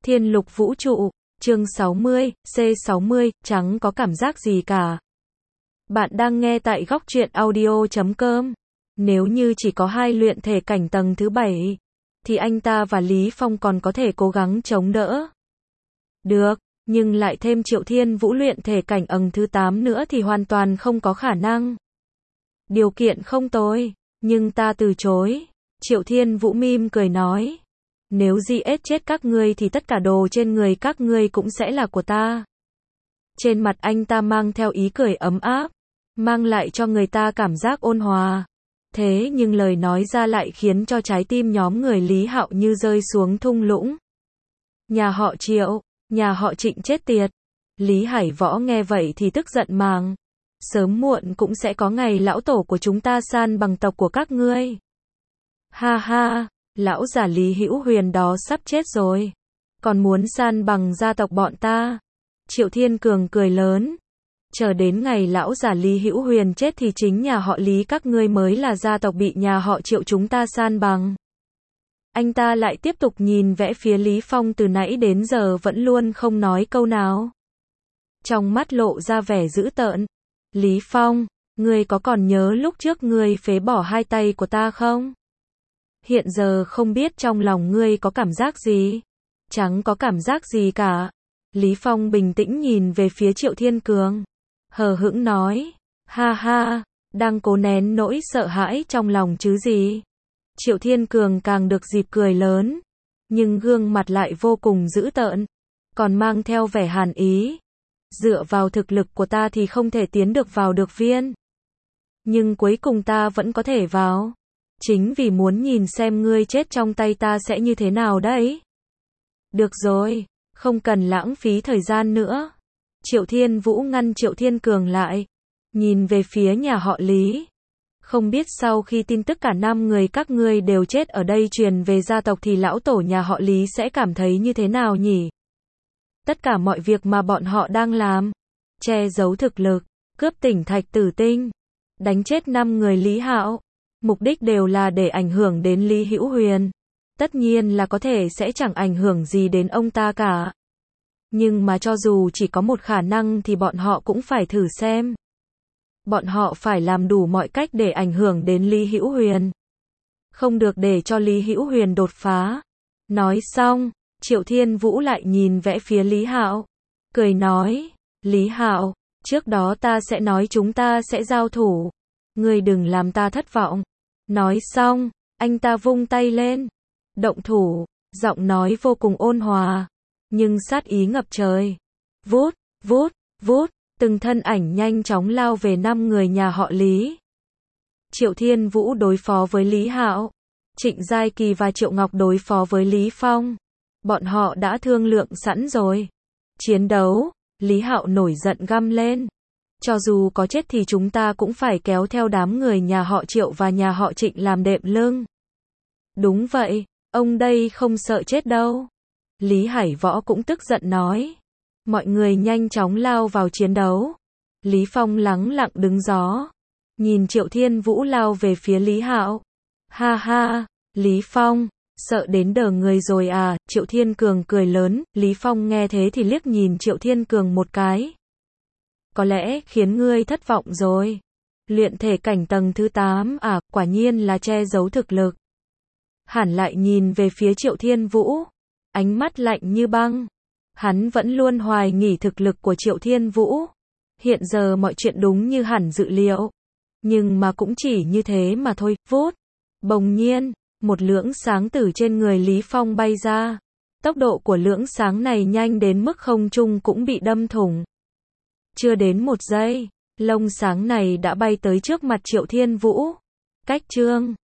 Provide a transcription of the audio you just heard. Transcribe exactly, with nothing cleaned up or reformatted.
Thiên lục vũ trụ, chương sáu mươi, C sáu mươi, chẳng có cảm giác gì cả. Bạn đang nghe tại góc truyện audio chấm com. Nếu như chỉ có hai luyện thể cảnh tầng thứ bảy, thì anh ta và Lý Phong còn có thể cố gắng chống đỡ. Được, nhưng lại thêm Triệu Thiên Vũ luyện thể cảnh ầng thứ tám nữa thì hoàn toàn không có khả năng. Điều kiện không tồi, nhưng ta từ chối. Triệu Thiên Vũ mỉm cười nói. Nếu giết chết các ngươi thì tất cả đồ trên người các ngươi cũng sẽ là của ta. Trên mặt anh ta mang theo ý cười ấm áp, mang lại cho người ta cảm giác ôn hòa. Thế nhưng lời nói ra lại khiến cho trái tim nhóm người Lý Hạo như rơi xuống thung lũng. Nhà họ Triệu, nhà họ Trịnh chết tiệt. Lý Hải Võ nghe vậy thì tức giận màng. Sớm muộn cũng sẽ có ngày lão tổ của chúng ta san bằng tộc của các ngươi. Ha ha, lão già Lý Hữu Huyền đó sắp chết rồi, còn muốn san bằng gia tộc bọn ta. Triệu Thiên Cường cười lớn. Chờ đến ngày lão già Lý Hữu Huyền chết thì chính nhà họ Lý các ngươi mới là gia tộc bị nhà họ Triệu chúng ta san bằng. Anh ta lại tiếp tục nhìn vẽ phía Lý Phong từ nãy đến giờ vẫn luôn không nói câu nào. Trong mắt lộ ra vẻ dữ tợn. Lý Phong, ngươi có còn nhớ lúc trước ngươi phế bỏ hai tay của ta không? Hiện giờ không biết trong lòng ngươi có cảm giác gì? Chẳng có cảm giác gì cả. Lý Phong bình tĩnh nhìn về phía Triệu Thiên Cường. Hờ hững nói. Ha ha, đang cố nén nỗi sợ hãi trong lòng chứ gì? Triệu Thiên Cường càng được dịp cười lớn. Nhưng gương mặt lại vô cùng dữ tợn. Còn mang theo vẻ hàn ý. Dựa vào thực lực của ta thì không thể tiến được vào được viên. Nhưng cuối cùng ta vẫn có thể vào. Chính vì muốn nhìn xem ngươi chết trong tay ta sẽ như thế nào đấy. Được rồi, không cần lãng phí thời gian nữa. Triệu Thiên Vũ ngăn Triệu Thiên Cường lại. Nhìn về phía nhà họ Lý. Không biết sau khi tin tức cả năm người các ngươi đều chết ở đây truyền về gia tộc thì lão tổ nhà họ Lý sẽ cảm thấy như thế nào nhỉ? Tất cả mọi việc mà bọn họ đang làm, che giấu thực lực, cướp tỉnh Thạch Tử Tinh, đánh chết năm người Lý Hạo, mục đích đều là để ảnh hưởng đến Lý Hữu Huyền. Tất nhiên là có thể sẽ chẳng ảnh hưởng gì đến ông ta cả. Nhưng mà cho dù chỉ có một khả năng thì bọn họ cũng phải thử xem. Bọn họ phải làm đủ mọi cách để ảnh hưởng đến Lý Hữu Huyền. Không được để cho Lý Hữu Huyền đột phá. Nói xong, Triệu Thiên Vũ lại nhìn vẽ phía Lý Hạo, cười nói, Lý Hạo, trước đó ta sẽ nói chúng ta sẽ giao thủ, ngươi đừng làm ta thất vọng. Nói xong, anh ta vung tay lên, động thủ, giọng nói vô cùng ôn hòa, nhưng sát ý ngập trời. Vút, vút, vút, từng thân ảnh nhanh chóng lao về năm người nhà họ Lý. Triệu Thiên Vũ đối phó với Lý Hạo, Trịnh Giai Kỳ và Triệu Ngọc đối phó với Lý Phong. Bọn họ đã thương lượng sẵn rồi. Chiến đấu, Lý Hạo nổi giận găm lên. Cho dù có chết thì chúng ta cũng phải kéo theo đám người nhà họ Triệu và nhà họ Trịnh làm đệm lưng. Đúng vậy, ông đây không sợ chết đâu. Lý Hải Võ cũng tức giận nói. Mọi người nhanh chóng lao vào chiến đấu. Lý Phong lắng lặng đứng gió. Nhìn Triệu Thiên Vũ lao về phía Lý Hạo. Ha ha, Lý Phong, sợ đến đờ người rồi à? Triệu Thiên Cường cười lớn. Lý Phong nghe thế thì liếc nhìn Triệu Thiên Cường một cái. Có lẽ khiến ngươi thất vọng rồi. Luyện thể cảnh tầng thứ tám à? Quả nhiên là che giấu thực lực. Hẳn lại nhìn về phía Triệu Thiên Vũ, ánh mắt lạnh như băng. Hắn vẫn luôn hoài nghi thực lực của Triệu Thiên Vũ. Hiện giờ mọi chuyện đúng như hẳn dự liệu. Nhưng mà cũng chỉ như thế mà thôi. Vút, bỗng nhiên, một lưỡng sáng từ trên người Lý Phong bay ra. Tốc độ của lưỡng sáng này nhanh đến mức không trung cũng bị đâm thủng. Chưa đến một giây, lông sáng này đã bay tới trước mặt Triệu Thiên Vũ. Cách chương